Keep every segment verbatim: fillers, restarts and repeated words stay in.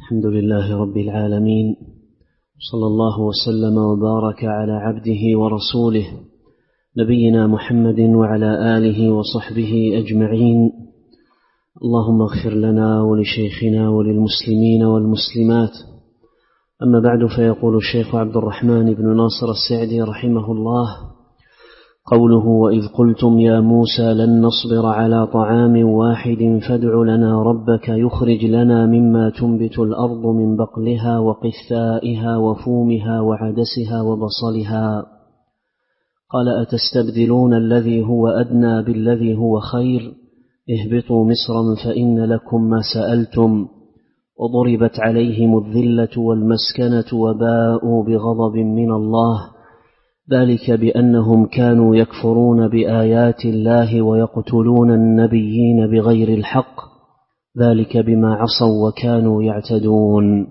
الحمد لله رب العالمين، صلى الله وسلم وبارك على عبده ورسوله نبينا محمد وعلى آله وصحبه أجمعين. اللهم اغفر لنا ولشيخنا وللمسلمين والمسلمات. أما بعد، فيقول الشيخ عبد الرحمن بن ناصر السعدي رحمه الله: قوله: وإذ قلتم يا موسى لن نصبر على طعام واحد فادع لنا ربك يخرج لنا مما تنبت الأرض من بقلها وقثائها وفومها وعدسها وبصلها. قال: أتستبدلون الذي هو أدنى بالذي هو خير؟ اهبطوا مصرا فإن لكم ما سألتم. وضربت عليهم الذلة والمسكنة وباءوا بغضب من الله، ذلك بأنهم كانوا يكفرون بآيات الله ويقتلون النبيين بغير الحق، ذلك بما عصوا وكانوا يعتدون.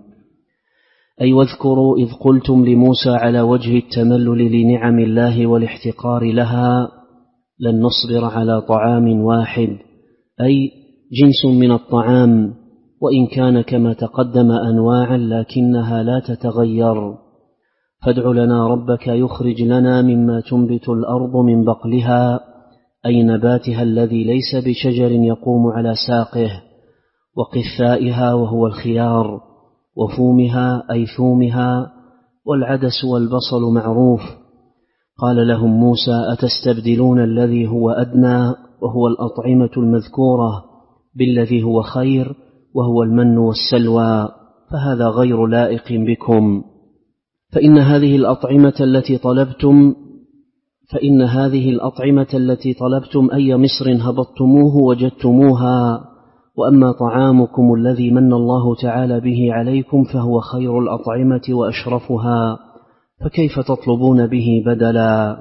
أي واذكروا إذ قلتم لموسى على وجه التملل لنعم الله والاحتقار لها: لن نصبر على طعام واحد، أي جنس من الطعام، وإن كان كما تقدم أنواعا لكنها لا تتغير. فادع لنا ربك يخرج لنا مما تنبت الأرض من بقلها، أي نباتها الذي ليس بشجر يقوم على ساقه، وقثائها وهو الخيار، وفومها أي ثومها، والعدس والبصل معروف. قال لهم موسى: أتستبدلون الذي هو أدنى وهو الأطعمة المذكورة بالذي هو خير وهو المن والسلوى، فهذا غير لائق بكم. فإن هذه الأطعمة التي طلبتم فإن هذه الأطعمة التي طلبتم أي مصر هبطتموه وجدتموها، وأما طعامكم الذي من الله تعالى به عليكم فهو خير الأطعمة وأشرفها، فكيف تطلبون به بدلا؟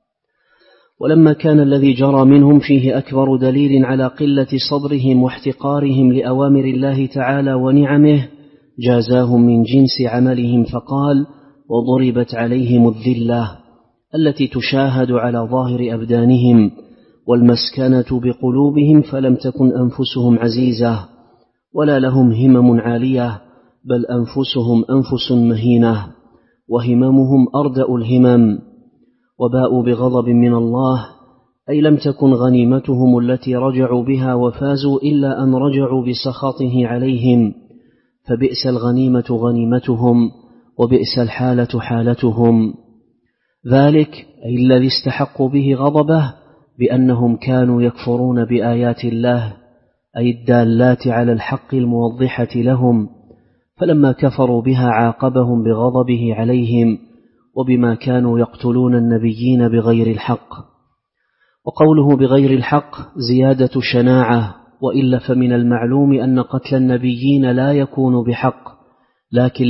ولما كان الذي جرى منهم فيه أكبر دليل على قلة صبرهم واحتقارهم لأوامر الله تعالى ونعمه، جازاهم من جنس عملهم فقال: وضربت عليهم الذلة التي تشاهد على ظاهر أبدانهم، والمسكنة بقلوبهم، فلم تكن أنفسهم عزيزة ولا لهم همم عالية، بل أنفسهم أنفس مهينة، وهممهم أردأ الهمم. وباءوا بغضب من الله، أي لم تكن غنيمتهم التي رجعوا بها وفازوا إلا أن رجعوا بسخطه عليهم، فبئس الغنيمة غنيمتهم وبئس الحالة حالتهم. ذلك أي الذي استحقوا به غضبه بأنهم كانوا يكفرون بآيات الله، أي الدالات على الحق الموضحة لهم، فلما كفروا بها عاقبهم بغضبه عليهم وبما كانوا يقتلون النبيين بغير الحق. وقوله بغير الحق زيادة شناعة، وإلا فمن المعلوم أن قتل النبيين لا يكون بحق، لكن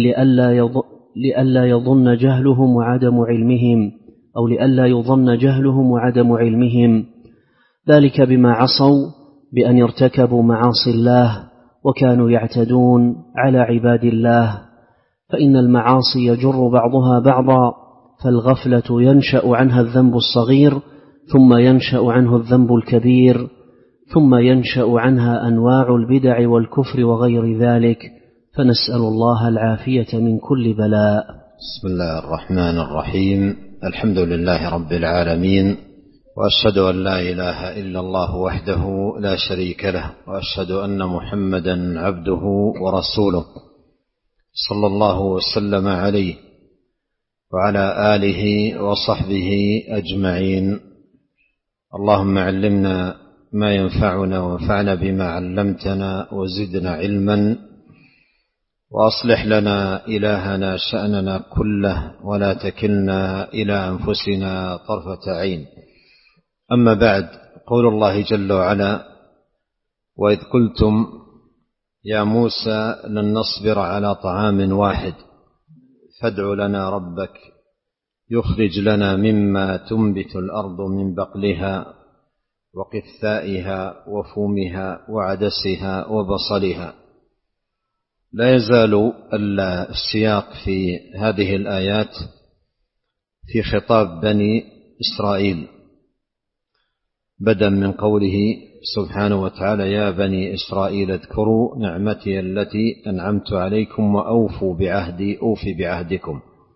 لئلا يظن جهلهم وعدم علمهم أو لئلا يظن جهلهم وعدم علمهم، ذلك بما عصوا بأن يرتكبوا معاصي الله وكانوا يعتدون على عباد الله. فإن المعاصي يجر بعضها بعضا، فالغفلة ينشأ عنها الذنب الصغير، ثم ينشأ عنه الذنب الكبير، ثم ينشأ عنها أنواع البدع والكفر وغير ذلك، فنسأل الله العافية من كل بلاء. بسم الله الرحمن الرحيم. الحمد لله رب العالمين، وأشهد أن لا إله إلا الله وحده لا شريك له، وأشهد أن محمدا عبده ورسوله، صلى الله وسلم عليه وعلى آله وصحبه أجمعين. اللهم علمنا ما ينفعنا وانفعنا بما علمتنا وزدنا علما، وأصلح لنا إلهنا شأننا كله، ولا تكلنا إلى أنفسنا طرفة عين. أما بعد، قول الله جل وعلا: وإذ قلتم يا موسى لن نصبر على طعام واحد فادع لنا ربك يخرج لنا مما تنبت الأرض من بقلها وقثائها وفومها وعدسها وبصلها. لا يزال السياق في هذه الآيات في خطاب بني إسرائيل، بدءا من قوله سبحانه وتعالى: يا بني إسرائيل اذكروا نعمتي التي أنعمت عليكم وأوفوا بعهدي أوفي بعهدكم.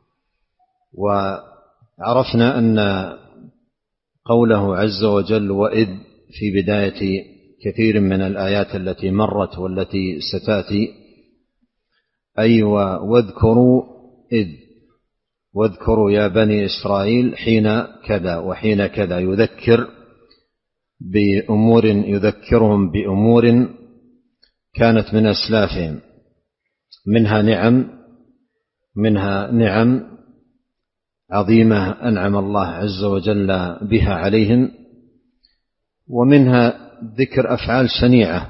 وعرفنا أن قوله عز وجل وإذ في بداية كثير من الآيات التي مرت والتي ستأتي، أي واذكروا إذ، واذكروا يا بني إسرائيل حين كذا وحين كذا، يذكر بأمور يذكرهم بأمور كانت من أسلافهم، منها نعم منها نعم عظيمة أنعم الله عز وجل بها عليهم، ومنها ذكر أفعال شنيعة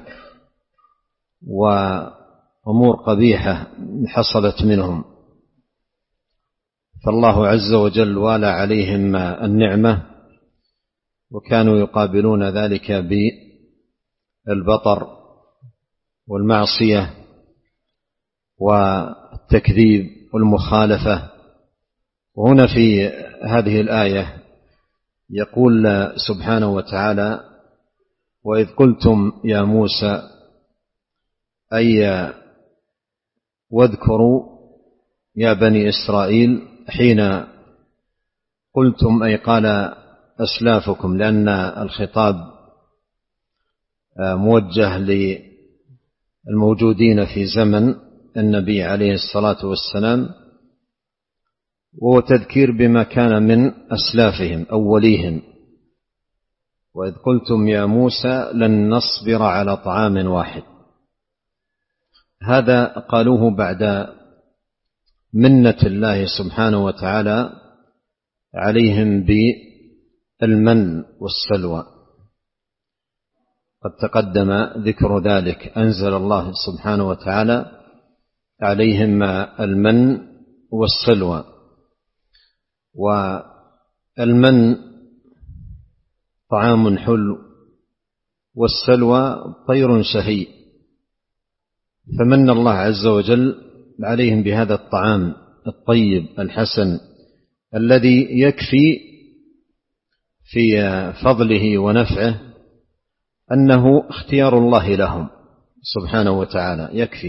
وأمور قبيحة حصلت منهم، فالله عز وجل والى عليهم النعمة، وكانوا يقابلون ذلك بالبطر والمعصية والتكذيب والمخالفة. وهنا في هذه الآية يقول سبحانه وتعالى: وإذ قلتم يا موسى، أي واذكروا يا بني إسرائيل حين قلتم، أي قال أسلافكم، لأن الخطاب موجه للموجودين في زمن النبي عليه الصلاة والسلام، وهو تذكير بما كان من أسلافهم أوليهم. وإذ قلتم يا موسى لن نصبر على طعام واحد، هذا قالوه بعد منة الله سبحانه وتعالى عليهم بالمن والسلوى، قد تقدم ذكر ذلك، أنزل الله سبحانه وتعالى عليهم المن والسلوى. والمن طعام حلو، والسلوى طير شهي، فمن الله عز وجل عليهم بهذا الطعام الطيب الحسن الذي يكفي في فضله ونفعه أنه اختيار الله لهم سبحانه وتعالى، يكفي.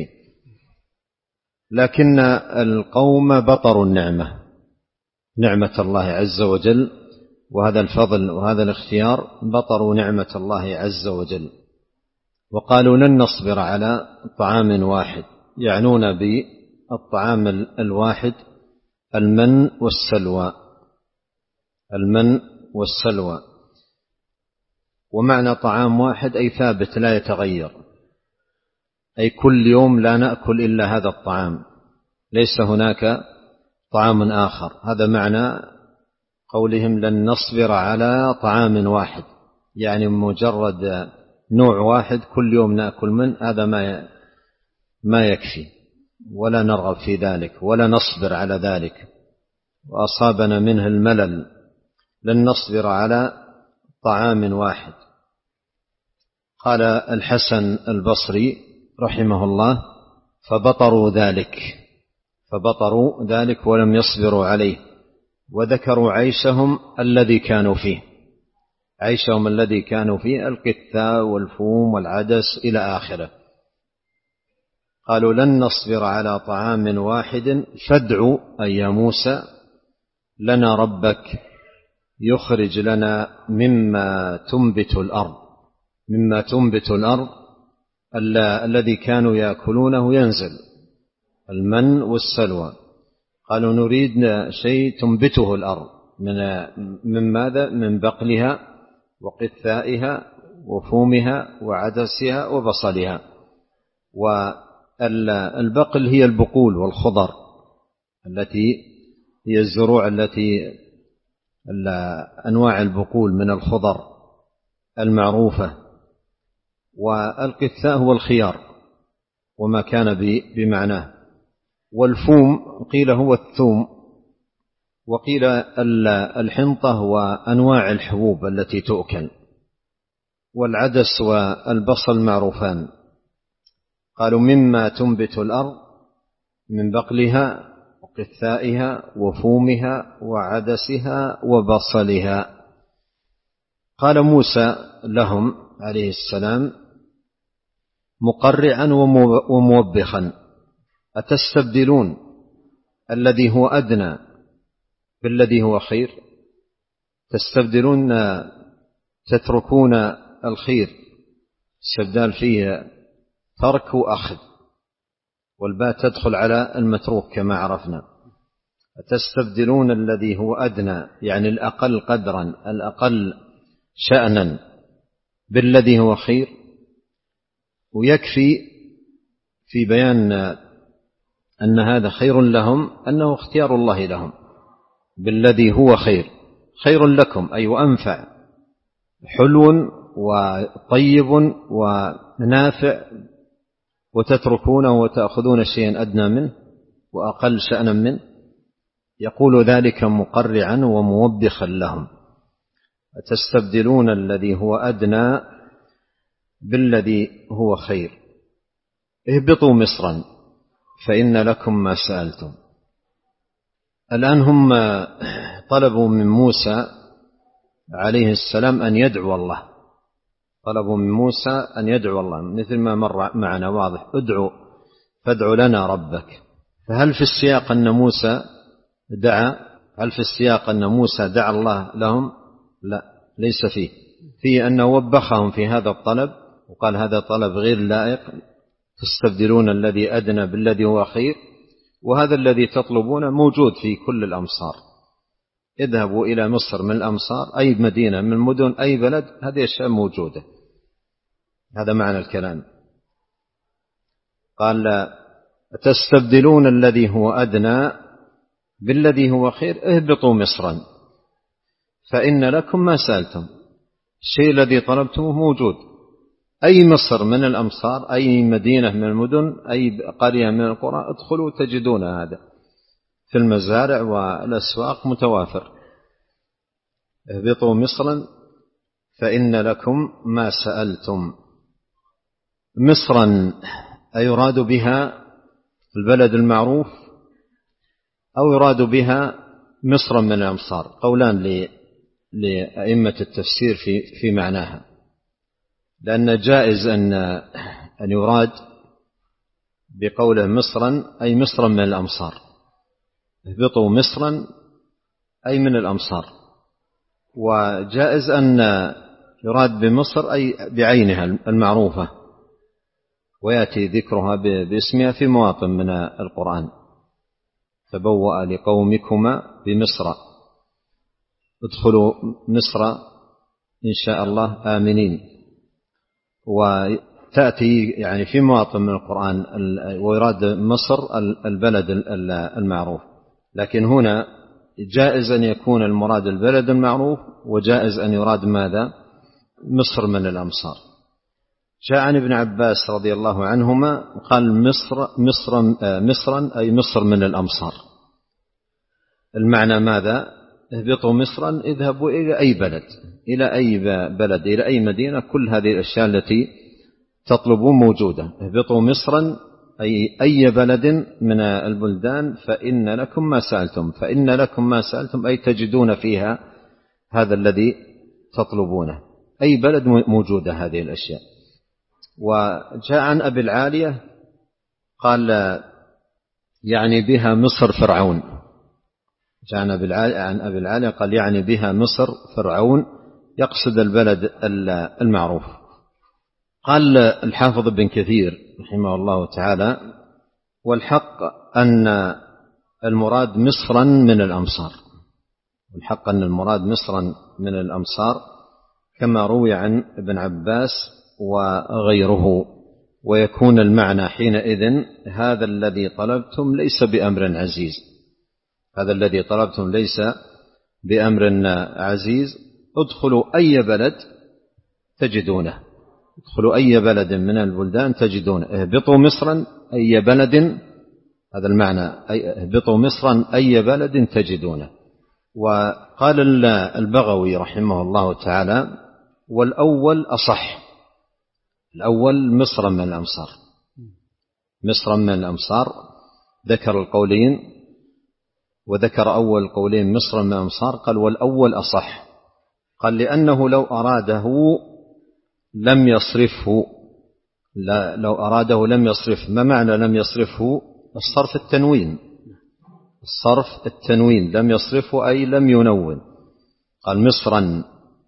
لكن القوم بطروا النعمة، نعمة الله عز وجل، وهذا الفضل وهذا الاختيار، بطروا نعمة الله عز وجل، وقالوا لن نصبر على طعام واحد، يعنون بالطعام الواحد المن والسلوى، المن والسلوى. ومعنى طعام واحد أي ثابت لا يتغير، أي كل يوم لا نأكل إلا هذا الطعام، ليس هناك طعام آخر. هذا معنى قولهم لن نصبر على طعام واحد، يعني مجرد نوع واحد كل يوم نأكل منه، هذا ما ما يكفي، ولا نرغب في ذلك ولا نصبر على ذلك، وأصابنا منه الملل. لن نصبر على طعام واحد. قال الحسن البصري رحمه الله: فبطروا ذلك، فبطروا ذلك ولم يصبروا عليه، وذكروا عيشهم الذي كانوا فيه، عيشهم الذي كانوا فيه القثاء والفوم والعدس إلى آخره. قالوا لن نصبر على طعام واحد فادع أي يا موسى لنا ربك يخرج لنا مما تنبت الأرض، مما تنبت الأرض الذي كانوا يأكلونه ينزل، المن والسلوى. قالوا نريد شيء تنبته الأرض، من من ماذا؟ من بقلها وقثائها وفومها وعدسها وبصلها. والبقل هي البقول والخضر التي هي الزروع التي أنواع البقول من الخضر المعروفة. والقثاء هو الخيار وما كان بمعناه. والفوم قيل هو الثوم، وقيل الحنطة وأنواع الحبوب التي تؤكل. والعدس والبصل معروفان. قالوا مما تنبت الأرض من بقلها وقثائها وفومها وعدسها وبصلها. قال موسى لهم عليه السلام مقرعا وموبخا: أتستبدلون الذي هو أدنى بالذي هو خير؟ تستبدلون، تتركون الخير، استبدال فيه ترك وأخذ، والباء تدخل على المتروك كما عرفنا. أتستبدلون الذي هو أدنى يعني الأقل قدرا الأقل شأنا بالذي هو خير. ويكفي في بيان أن هذا خير لهم أنه اختيار الله لهم بالذي هو خير، خير لكم أي وأنفع، حلو وطيب ونافع، وتتركونه وتأخذون شيئا أدنى منه وأقل شأنا منه. يقول ذلك مقرعا وموبخا لهم: أتستبدلون الذي هو أدنى بالذي هو خير، اهبطوا مصرا فإن لكم ما سألتم. الآن هم طلبوا من موسى عليه السلام أن يدعو الله، طلبوا من موسى أن يدعو الله مثل ما مر معنا واضح: ادعو فادعو لنا ربك. فهل في السياق أن موسى دعا؟ هل في السياق أن موسى دعا الله لهم؟ لا، ليس فيه. فيه أنه وبخهم في هذا الطلب وقال هذا طلب غير لائق، تستبدلون الذي أدنى بالذي هو خير، وهذا الذي تطلبون موجود في كل الأمصار. اذهبوا إلى مصر من الأمصار، أي مدينة من المدن، أي بلد، هذه الأشياء موجودة. هذا معنى الكلام. قال تستبدلون الذي هو أدنى بالذي هو خير، اهبطوا مصرا فإن لكم ما سألتم. الشيء الذي طلبتموه موجود، أي مصر من الأمصار، أي مدينة من المدن، أي قرية من القرى، ادخلوا تجدون هذا في المزارع والأسواق متوافر. اهبطوا مصرا فإن لكم ما سألتم. مصرا أيراد بها البلد المعروف أو يراد بها مصرا من الأمصار؟ قولان لأئمة التفسير في في معناها، لأن جائز أن أن يراد بقوله مصرا أي مصرا من الأمصار، اهبطوا مصرا أي من الأمصار، وجائز أن يراد بمصر أي بعينها المعروفة، ويأتي ذكرها باسمها في مواطن من القرآن: تبوأ لقومكما بمصر، ادخلوا مصر إن شاء الله آمنين. وتأتي يعني في مواطن من القرآن ويراد مصر البلد المعروف، لكن هنا جائز أن يكون المراد البلد المعروف، وجائز أن يراد ماذا؟ مصر من الأمصار. جاء عن ابن عباس رضي الله عنهما قال مصر مصر مصرا أي مصر من الأمصار. المعنى ماذا؟ اهبطوا مصرا، اذهبوا إلى أي بلد، إلى أي بلد، إلى أي مدينة، كل هذه الأشياء التي تطلبون موجودة. اهبطوا مصرا أي أي بلد من البلدان فإن لكم ما سألتم. فإن لكم ما سألتم أي تجدون فيها هذا الذي تطلبونه، أي بلد موجودة هذه الأشياء. وجاء عن أبي العالية قال يعني بها مصر فرعون. جاء عن أبي العالية قال يعني بها مصر فرعون، يقصد البلد المعروف. قال الحافظ ابن كثير رحمه الله تعالى: والحق أن المراد مصرا من الأمصار، والحق أن المراد مصرا من الأمصار كما روي عن ابن عباس وغيره. ويكون المعنى حينئذ هذا الذي طلبتم ليس بأمر عزيز، هذا الذي طلبتم ليس بأمر عزيز، ادخلوا أي بلد تجدونه، ادخلوا أي بلد من البلدان تجدونه. اهبطوا مصرا أي بلد، هذا المعنى، اهبطوا مصرا أي بلد تجدونه. وقال البغوي رحمه الله تعالى: والأول أصح، الأول مصرا من الأمصار، مصرا من الأمصار. ذكر القولين وذكر أول قولين مصرا من الأمصار، قال والأول أصح، قال لأنه لو أراده لم يصرفه. لا لو أراده لم يصرف. ما معنى لم يصرفه؟ الصرف التنوين، الصرف التنوين لم يصرفه أي لم ينون. قال مصرا.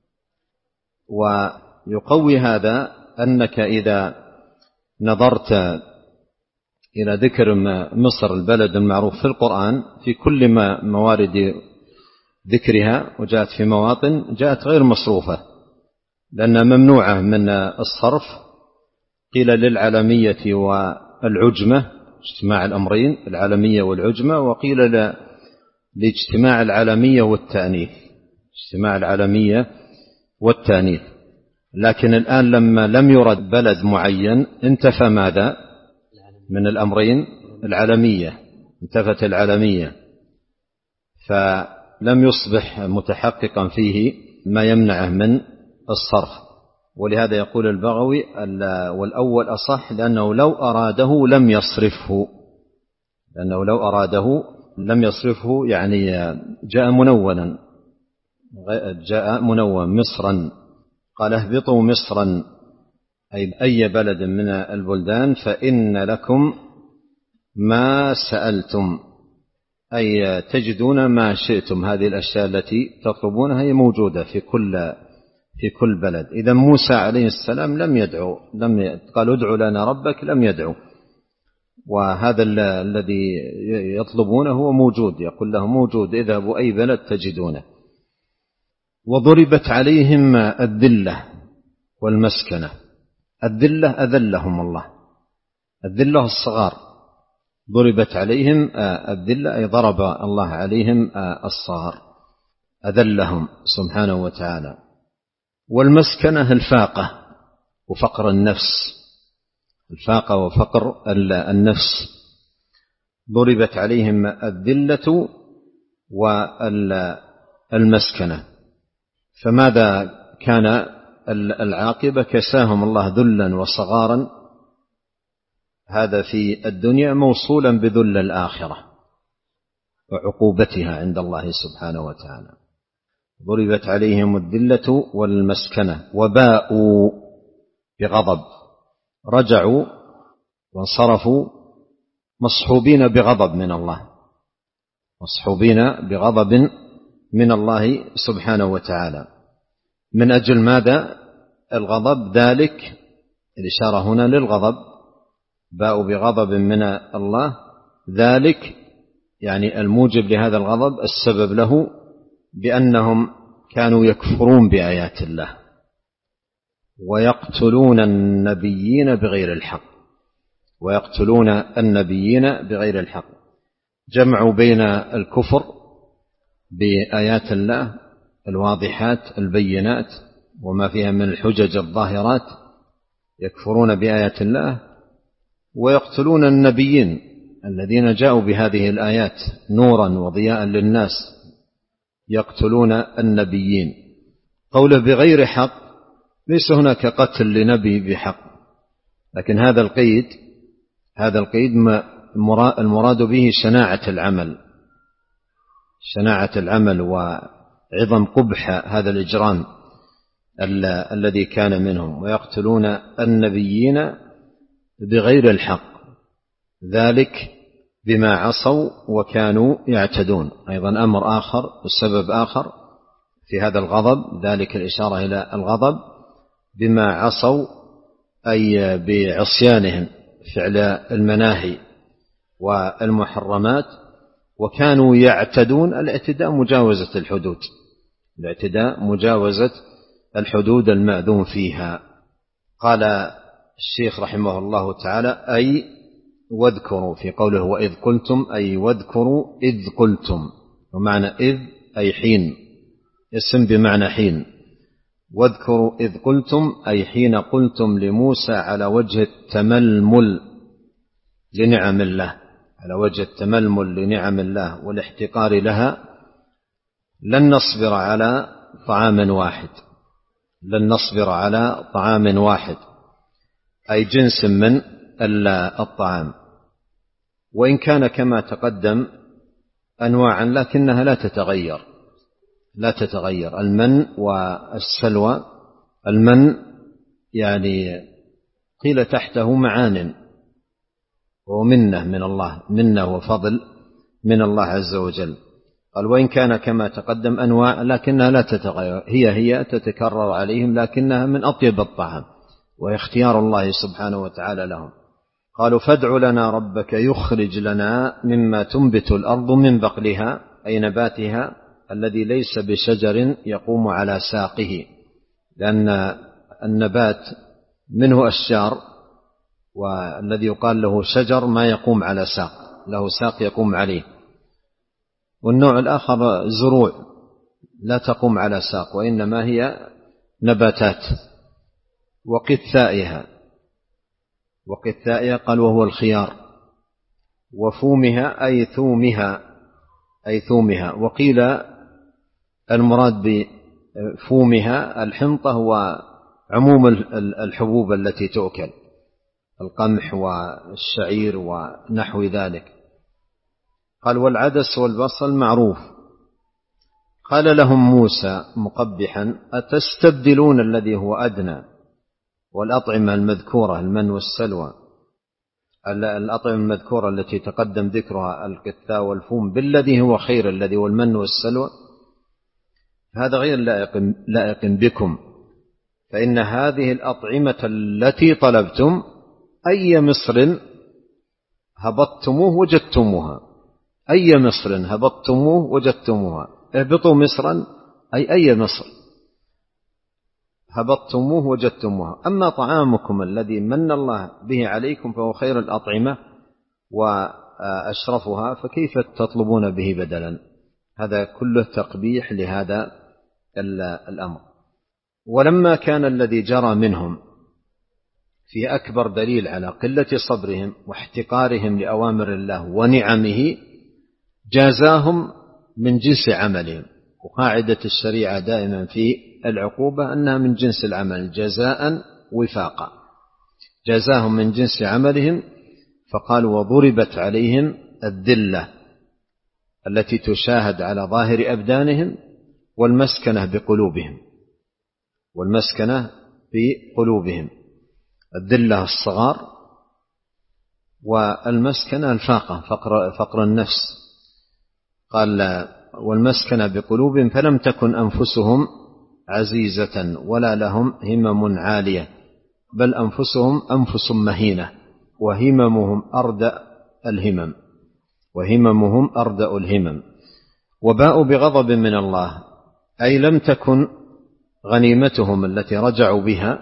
ويقوي هذا أنك إذا نظرت إلى ذكر مصر البلد المعروف في القرآن في كل ما موارد ذكرها، وجاءت في مواطن جاءت غير مصروفة لأنها ممنوعة من الصرف. قيل للعلمية والعجمة، اجتماع الأمرين العلمية والعجمة، وقيل لاجتماع العلمية والتأنيث، اجتماع العلمية والتأنيث. لكن الآن لما لم يرد بلد معين انتفى ماذا من الأمرين؟ العلمية، انتفت العلمية، فلم يصبح متحققا فيه ما يمنعه من الصرف. ولهذا يقول البغوي والأول أصح لأنه لو أراده لم يصرفه، لأنه لو أراده لم يصرفه يعني جاء منونا، جاء منون مصرا. قال اهبطوا مصرا أي أي بلد من البلدان فإن لكم ما سألتم، أي تجدون ما شئتم. هذه الأشياء التي تطلبونها هي موجودة في كل في كل بلد. إذا موسى عليه السلام لم يدعو، لم قال ادعوا لنا ربك، لم يدعو. وهذا الذي يطلبونه هو موجود، يقول له موجود، اذهبوا أي بلد تجدونه. وضربت عليهم الذلة والمسكنة. الذلة أذلهم الله، الذلة الصغار، ضربت عليهم الذلة أي ضرب الله عليهم الصغار، أذلهم سبحانه وتعالى. والمسكنة الفاقة وفقر النفس، الفاقة وفقر النفس. ضربت عليهم الذلة والمسكنة. فماذا كان العاقبة؟ كساهم الله ذلا وصغارا، هذا في الدنيا موصولا بذل الآخرة وعقوبتها عند الله سبحانه وتعالى. ضربت عليهم الذلة والمسكنة وباءوا بغضب، رجعوا وانصرفوا مصحوبين بغضب من الله، مصحوبين بغضب من الله سبحانه وتعالى. من أجل ماذا الغضب؟ ذلك الإشارة هنا للغضب، باءوا بغضب من الله، ذلك يعني الموجب لهذا الغضب، السبب له بأنهم كانوا يكفرون بآيات الله ويقتلون النبيين بغير الحق، ويقتلون النبيين بغير الحق. جمعوا بين الكفر بآيات الله الواضحات البينات وما فيها من الحجج الظاهرات، يكفرون بآيات الله، ويقتلون النبيين الذين جاءوا بهذه الآيات نورا وضياء للناس، يقتلون النبيين. قوله بغير حق، ليس هناك قتل لنبي بحق، لكن هذا القيد هذا القيد المراد به شناعة العمل، شناعة العمل وعظم قبح هذا الإجرام الذي كان منهم. ويقتلون النبيين بغير الحق، ذلك بما عصوا وكانوا يعتدون. أيضا أمر آخر وسبب آخر في هذا الغضب، ذلك الإشارة إلى الغضب بما عصوا أي بعصيانهم فعل المناهي والمحرمات، وكانوا يعتدون. الاعتداء مجاوزة الحدود، الاعتداء مجاوزة الحدود المأذون فيها. قال الشيخ رحمه الله تعالى أي واذكروا، في قوله وإذ قلتم أي واذكروا إذ قلتم، ومعنى إذ أي حين، اسم بمعنى حين. واذكروا إذ قلتم أي حين قلتم لموسى على وجه التململ لنعم الله، على وجه التململ لنعم الله والاحتقار لها. لن نصبر على طعام واحد، لن نصبر على طعام واحد أي جنس من الطعام، وإن كان كما تقدم أنواعا لكنها لا تتغير، لا تتغير. المن والسلوى، المن يعني قيل تحته معان ومنة من الله، منة وفضل من الله عز وجل. قال وإن كان كما تقدم أنواع لكنها لا تتغير، هي هي تتكرر عليهم، لكنها من أطيب الطعام وهي اختيار الله سبحانه وتعالى لهم. قالوا فادع لنا ربك يخرج لنا مما تنبت الأرض من بقلها، أي نباتها الذي ليس بشجر يقوم على ساقه، لأن النبات منه أشجار، والذي يقال له شجر ما يقوم على ساق، له ساق يقوم عليه. والنوع الآخر زروع لا تقوم على ساق، وإنما هي نباتات. وقثائها، وقثائها قال وهو الخيار. وفومها أي ثومها، أي ثومها. وقيل المراد بفومها الحنطة وعموم الحبوب التي تؤكل، القمح والشعير ونحو ذلك. قال والعدس والبصل معروف. قال لهم موسى مقبحا أتستبدلون الذي هو أدنى، والأطعمة المذكورة المن والسلوى، الأطعمة المذكورة التي تقدم ذكرها القثاء والفوم، بالذي هو خير الذي هو المن والسلوى، هذا غير لائق, لائق بكم، فإن هذه الأطعمة التي طلبتم أي مصر هبطتموه وجدتموها، أي مصر هبطتموه وجدتموها، اهبطوا مصرا أي أي مصر هبطتموه وجدتموها. أما طعامكم الذي من الله به عليكم فهو خير الأطعمة وأشرفها، فكيف تطلبون به بدلا؟ هذا كله تقبيح لهذا الأمر. ولما كان الذي جرى منهم في أكبر دليل على قلة صبرهم واحتقارهم لأوامر الله ونعمه، جازاهم من جنس عملهم. وقاعدة الشريعة دائما في العقوبة أنها من جنس العمل، جزاء وفاقا. جزاهم من جنس عملهم. فقال وضربت عليهم الذلة التي تشاهد على ظاهر أبدانهم، والمسكنة بقلوبهم، والمسكنة بقلوبهم، الذلة الصغار، والمسكنة الفاقة، فقر, فقر النفس. قال والمسكنة بقلوبهم فلم تكن أنفسهم عزيزة ولا لهم همم عالية، بل أنفسهم أنفس مهينة، وهممهم أردأ الهمم، وهممهم أردأ الهمم. وباءوا بغضب من الله، أي لم تكن غنيمتهم التي رجعوا بها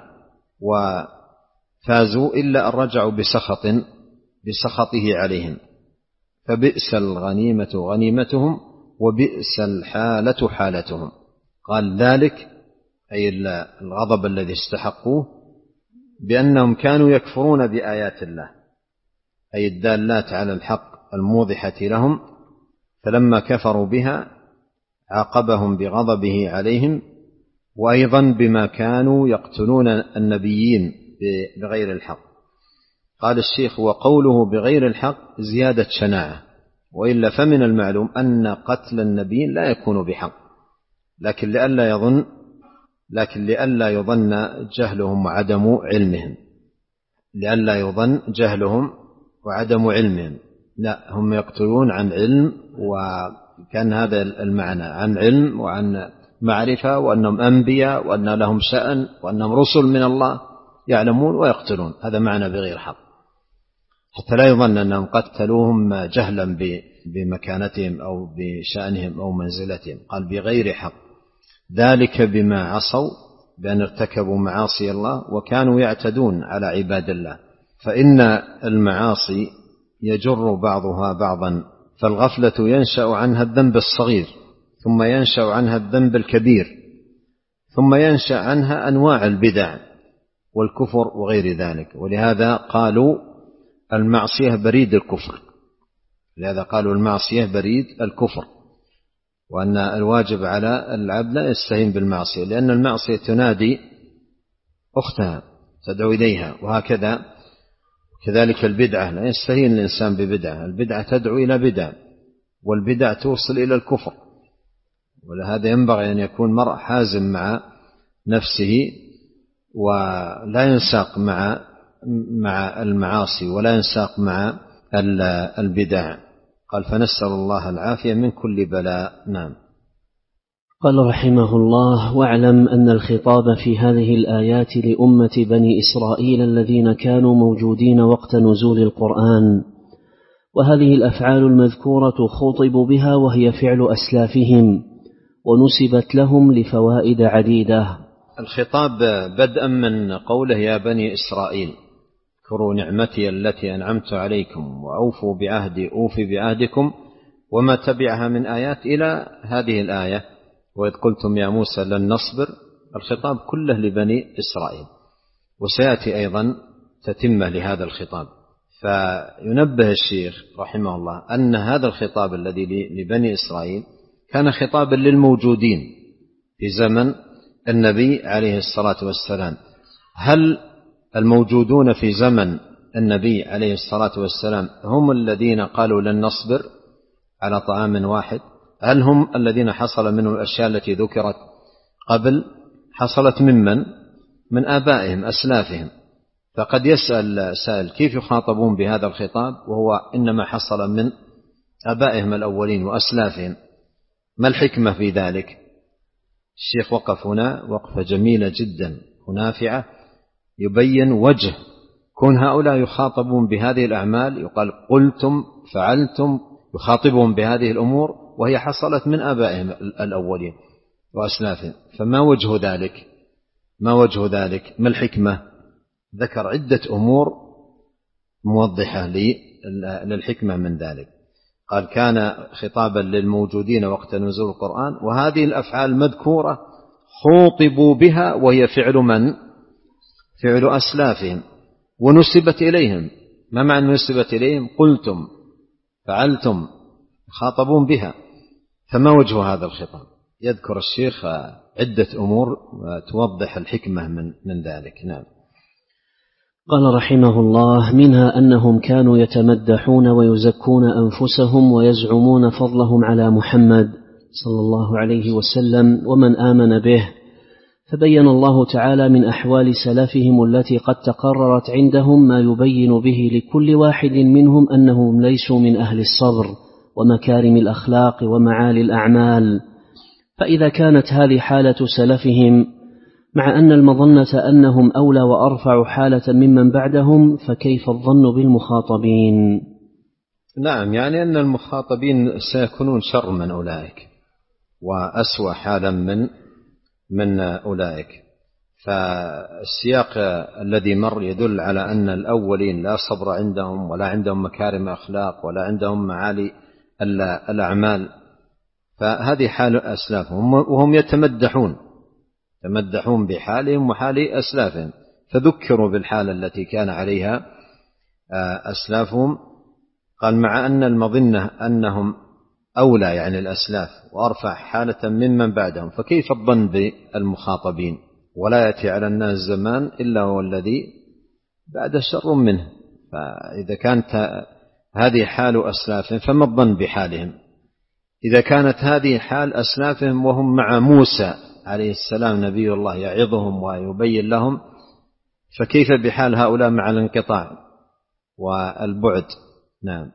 وفازوا إلا أن رجعوا بسخط بسخطه عليهم، فبئس الغنيمة غنيمتهم وبئس الحالة حالتهم. قال ذلك أي الغضب الذي استحقوه بأنهم كانوا يكفرون بآيات الله، أي الدالات على الحق الموضحة لهم، فلما كفروا بها عاقبهم بغضبه عليهم، وأيضا بما كانوا يقتلون النبيين بغير الحق. قال الشيخ وقوله بغير الحق زيادة شناعة، وإلا فمن المعلوم أن قتل النبيين لا يكون بحق، لكن لئلا يظن لكن لئلا يظن جهلهم وعدم علمهم، لئلا يظن جهلهم وعدم علمهم. لا، هم يقتلون عن علم، وكان هذا المعنى عن علم وعن معرفة، وأنهم أنبياء وأن لهم شأن وأنهم رسل من الله يعلمون ويقتلون، هذا معنى بغير حق، حتى لا يظن أنهم قتلوهم جهلا بمكانتهم أو بشأنهم أو منزلتهم. قال بغير حق، ذلك بما عصوا، بأن ارتكبوا معاصي الله وكانوا يعتدون على عباد الله. فإن المعاصي يجر بعضها بعضا، فالغفلة ينشأ عنها الذنب الصغير، ثم ينشأ عنها الذنب الكبير، ثم ينشأ عنها أنواع البدع والكفر وغير ذلك. ولهذا قالوا المعصية بريد الكفر، لهذا قالوا المعصية بريد الكفر، وأن الواجب على العبد لا يستهين بالمعصية، لأن المعصية تنادي أختها تدعو إليها، وهكذا كذلك البدعة لا يستهين الإنسان ببدعة، البدعة تدعو إلى بدعة، والبدعة توصل إلى الكفر. ولهذا ينبغي أن يكون مرء حازم مع نفسه ولا ينساق مع مع المعاصي ولا ينساق مع البدع. قال فنسأل الله العافية من كل بلاء. نعم. قال رحمه الله: واعلم أن الخطاب في هذه الآيات لأمة بني إسرائيل الذين كانوا موجودين وقت نزول القرآن، وهذه الأفعال المذكورة خُطبوا بها وهي فعل أسلافهم ونسبت لهم لفوائد عديدة. الخطاب بدءا من قوله يا بني إسرائيل اذكروا نعمتي التي أنعمت عليكم وأوفوا بعهدي أوفي بعهدكم، وما تبعها من آيات إلى هذه الآية وإذ قلتم يا موسى لن نصبر. الخطاب كله لبني إسرائيل، وسيأتي أيضا تتمة لهذا الخطاب. فينبه الشيخ رحمه الله أن هذا الخطاب الذي لبني إسرائيل كان خطابا للموجودين في زمن النبي عليه الصلاة والسلام. هل الموجودون في زمن النبي عليه الصلاة والسلام هم الذين قالوا لن نصبر على طعام واحد؟ هل هم الذين حصل منهم الأشياء التي ذكرت قبل؟ حصلت ممن؟ من آبائهم أسلافهم. فقد يسأل سائل كيف يخاطبون بهذا الخطاب وهو إنما حصل من آبائهم الأولين وأسلافهم؟ ما الحكمة في ذلك؟ الشيخ وقف هنا وقفة جميلة جدا ونافعة يبين وجه كون هؤلاء يخاطبون بهذه الأعمال، يقال قلتم فعلتم، يخاطبهم بهذه الأمور وهي حصلت من آبائهم الأولين وأسلافهم. فما وجه ذلك؟ ما وجه ذلك؟ ما الحكمة؟ ذكر عدة أمور موضحة للحكمة من ذلك. قال كان خطابا للموجودين وقت نزول القرآن، وهذه الأفعال المذكورة خوطبوا بها وهي فعل من؟ فعل أسلافهم ونسبت إليهم. ما معنى نسبت إليهم؟ قلتم فعلتم، خاطبون بها. فما وجه هذا الخطاب؟ يذكر الشيخ عدة أمور توضح الحكمة من, من ذلك. نعم. قال رحمه الله: منها أنهم كانوا يتمدحون ويزكون أنفسهم ويزعمون فضلهم على محمد صلى الله عليه وسلم ومن آمن به، فبين الله تعالى من أحوال سلفهم التي قد تقررت عندهم ما يبين به لكل واحد منهم أنهم ليسوا من أهل الصبر ومكارم الأخلاق ومعالي الأعمال. فإذا كانت هذه حالة سلفهم مع أن المظنة أنهم أولى وأرفع حالة ممن بعدهم، فكيف الظن بالمخاطبين؟ نعم، يعني أن المخاطبين سيكونون شر من أولئك وأسوأ حالا من من أولئك. فالسياق الذي مر يدل على أن الأولين لا صبر عندهم ولا عندهم مكارم أخلاق ولا عندهم معالي الأعمال، فهذه حال أسلافهم وهم يتمدحون يتمدحون بحالهم وحال أسلافهم، فذكروا بالحالة التي كان عليها أسلافهم. قال مع أن المظنة أنهم أولى يعني الأسلاف وأرفع حالة ممن بعدهم، فكيف الظن بالمخاطبين؟ ولا يأتي على الناس زمان إلا هو الذي بعد شر منه. فإذا كانت هذه حال أسلافهم فما الظن بحالهم؟ إذا كانت هذه حال أسلافهم وهم مع موسى عليه السلام نبي الله يعظهم ويبين لهم، فكيف بحال هؤلاء مع الانقطاع والبعد؟ نعم.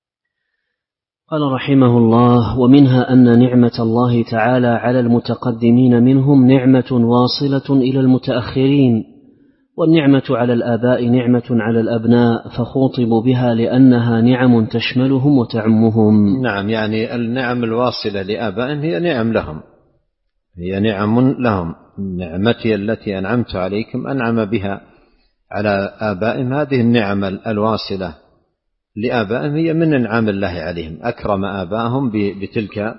قال رحمه الله: ومنها أن نعمة الله تعالى على المتقدمين منهم نعمة واصلة إلى المتأخرين، والنعمة على الآباء نعمة على الأبناء، فخوطبوا بها لأنها نعم تشملهم وتعمهم. نعم، يعني النعم الواصلة لآبائهم هي نعم لهم، هي نعم لهم. نعمتي التي أنعمت عليكم أنعم بها على آبائهم، هذه النعم الواصلة لآبائهم هي من انعام الله عليهم، أكرم آبائهم بتلك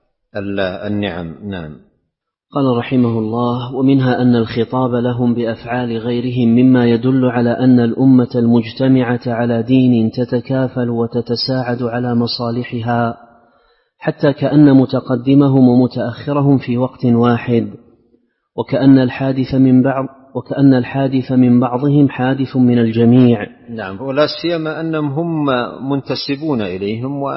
النعم. نعم. قال رحمه الله: ومنها أن الخطاب لهم بأفعال غيرهم مما يدل على أن الأمة المجتمعة على دين تتكافل وتتساعد على مصالحها، حتى كأن متقدمهم ومتأخرهم في وقت واحد، وكأن الحادث من بعض وكأن الحادث من بعضهم حادث من الجميع. نعم، ولا سيما أنهم هم منتسبون إليهم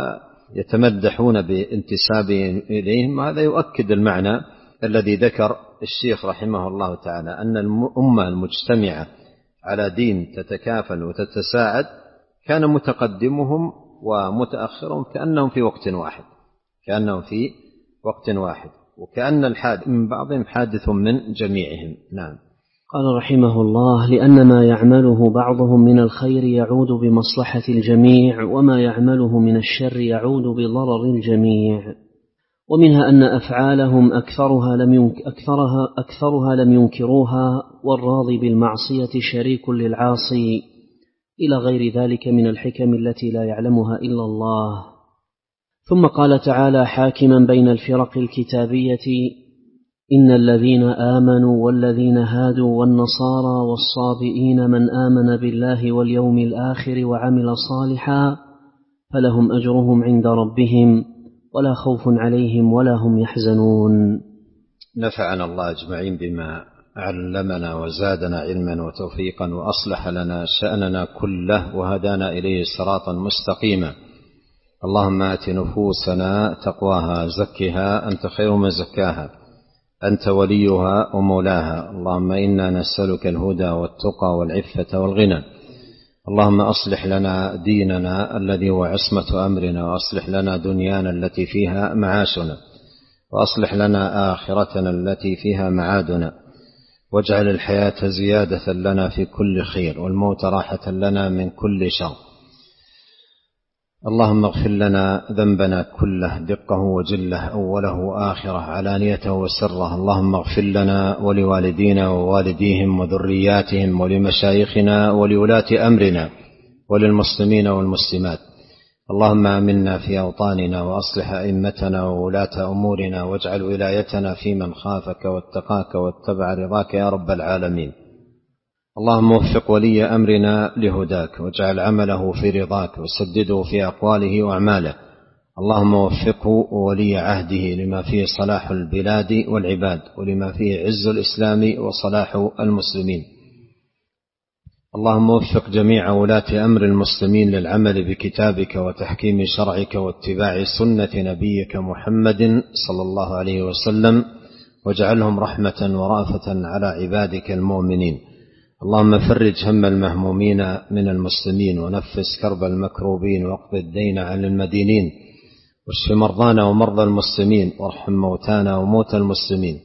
يتمدحون بانتسابهم إليهم. هذا يؤكد المعنى الذي ذكر الشيخ رحمه الله تعالى، أن الأمة المجتمعة على دين تتكافل وتتساعد كان متقدمهم ومتأخرهم كأنهم في وقت واحد كأنهم في وقت واحد وكأن الحادث من بعضهم حادث من جميعهم. نعم. قال رحمه الله: لأن ما يعمله بعضهم من الخير يعود بمصلحة الجميع، وما يعمله من الشر يعود بضرر الجميع. ومنها أن أفعالهم أكثرها لم ينك أكثرها أكثرها لم ينكروها، والراضي بالمعصية شريك للعاصي، إلى غير ذلك من الحكم التي لا يعلمها إلا الله. ثم قال تعالى حاكما بين الفرق الكتابية: إن الذين آمنوا والذين هادوا والنصارى والصابئين من آمن بالله واليوم الآخر وعمل صالحا فلهم أجرهم عند ربهم ولا خوف عليهم ولا هم يحزنون. نفعنا الله أجمعين بما علمنا وزادنا علما وتوفيقا وأصلح لنا شأننا كله وهدانا إليه صراطا مستقيما. اللهم آت نفوسنا تقواها زكها أنت خير من زكاها أنت وليها ومولاها. اللهم إنا نسألك الهدى والتقى والعفة والغنى. اللهم أصلح لنا ديننا الذي هو عصمة أمرنا، وأصلح لنا دنيانا التي فيها معاشنا، وأصلح لنا آخرتنا التي فيها معادنا، واجعل الحياة زيادة لنا في كل خير والموت راحة لنا من كل شر. اللهم اغفر لنا ذنبنا كله دقه وجله أوله وآخره علانيته وسره. اللهم اغفر لنا ولوالدينا ووالديهم وذرياتهم ولمشايخنا ولولاة أمرنا وللمسلمين والمسلمات. اللهم آمنا في أوطاننا وأصلح أئمتنا وولاة أمورنا، واجعل ولايتنا في من خافك واتقاك واتبع رضاك يا رب العالمين. اللهم وفق ولي أمرنا لهداك، واجعل عمله في رضاك، وسدده في أقواله وأعماله. اللهم وفقه وولي عهده لما فيه صلاح البلاد والعباد، ولما فيه عز الإسلام وصلاح المسلمين. اللهم وفق جميع ولاة أمر المسلمين للعمل بكتابك وتحكيم شرعك واتباع سنة نبيك محمد صلى الله عليه وسلم، واجعلهم رحمة ورأفة على عبادك المؤمنين. اللهم فرج هم المهمومين من المسلمين، ونفس كرب المكروبين، واقض الدين عن المدينين، واشف مرضانا ومرضى المسلمين، وارحم موتانا وموتى المسلمين.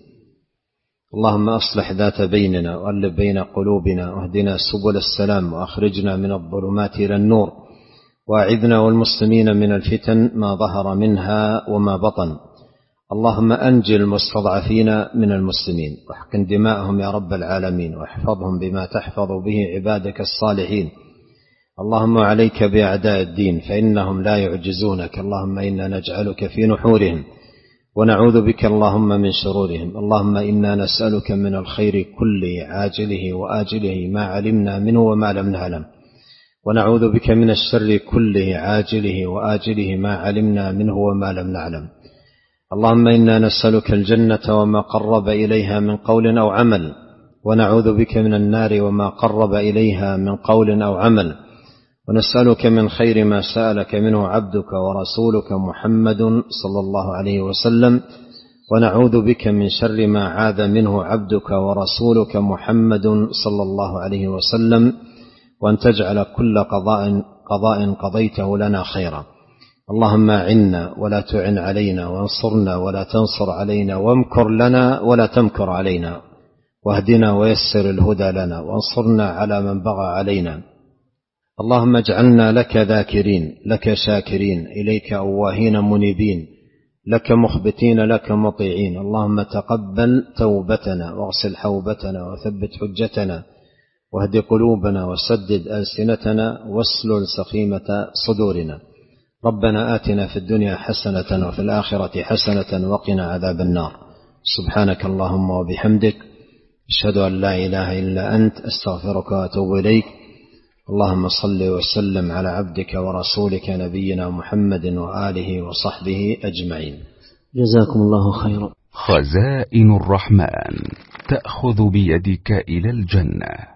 اللهم أصلح ذات بيننا وألف بين قلوبنا، واهدنا سبل السلام، وأخرجنا من الظلمات إلى النور، وأعذنا والمسلمين من الفتن ما ظهر منها وما بطن. اللهم أنجي المستضعفين من المسلمين، واحقن دماءهم يا رب العالمين، واحفظهم بما تحفظ به عبادك الصالحين. اللهم عليك بأعداء الدين فإنهم لا يعجزونك. اللهم إنا نجعلك في نحورهم ونعوذ بك اللهم من شرورهم. اللهم إنا نسألك من الخير كله عاجله وآجله ما علمنا منه وما لم نعلم، ونعوذ بك من الشر كله عاجله وآجله ما علمنا منه وما لم نعلم. اللهم إنا نسألك الجنة وما قرب إليها من قول أو عمل، ونعوذ بك من النار وما قرب إليها من قول أو عمل، ونسألك من خير ما سألك منه عبدك ورسولك محمد صلى الله عليه وسلم، ونعوذ بك من شر ما عاذ منه عبدك ورسولك محمد صلى الله عليه وسلم، وأن تجعل كل قضاء, قضاء قضيته لنا خيرا. اللهم أعنا ولا تعن علينا، وانصرنا ولا تنصر علينا، وامكر لنا ولا تمكر علينا، واهدنا ويسر الهدى لنا، وانصرنا على من بغى علينا. اللهم اجعلنا لك ذاكرين، لك شاكرين، إليك أواهين منيبين، لك مخبتين، لك مطيعين. اللهم تقبل توبتنا، واغسل حوبتنا، وثبت حجتنا، واهد قلوبنا، وسدد ألسنتنا، واسلل سخيمة صدورنا. ربنا آتنا في الدنيا حسنة وفي الآخرة حسنة وقنا عذاب النار. سبحانك اللهم وبحمدك، أشهد أن لا إله إلا أنت، أستغفرك وأتوب إليك. اللهم صل وسلم على عبدك ورسولك نبينا محمد وآله وصحبه أجمعين. جزاكم الله خيرا. خزائن الرحمن تأخذ بيدك إلى الجنة.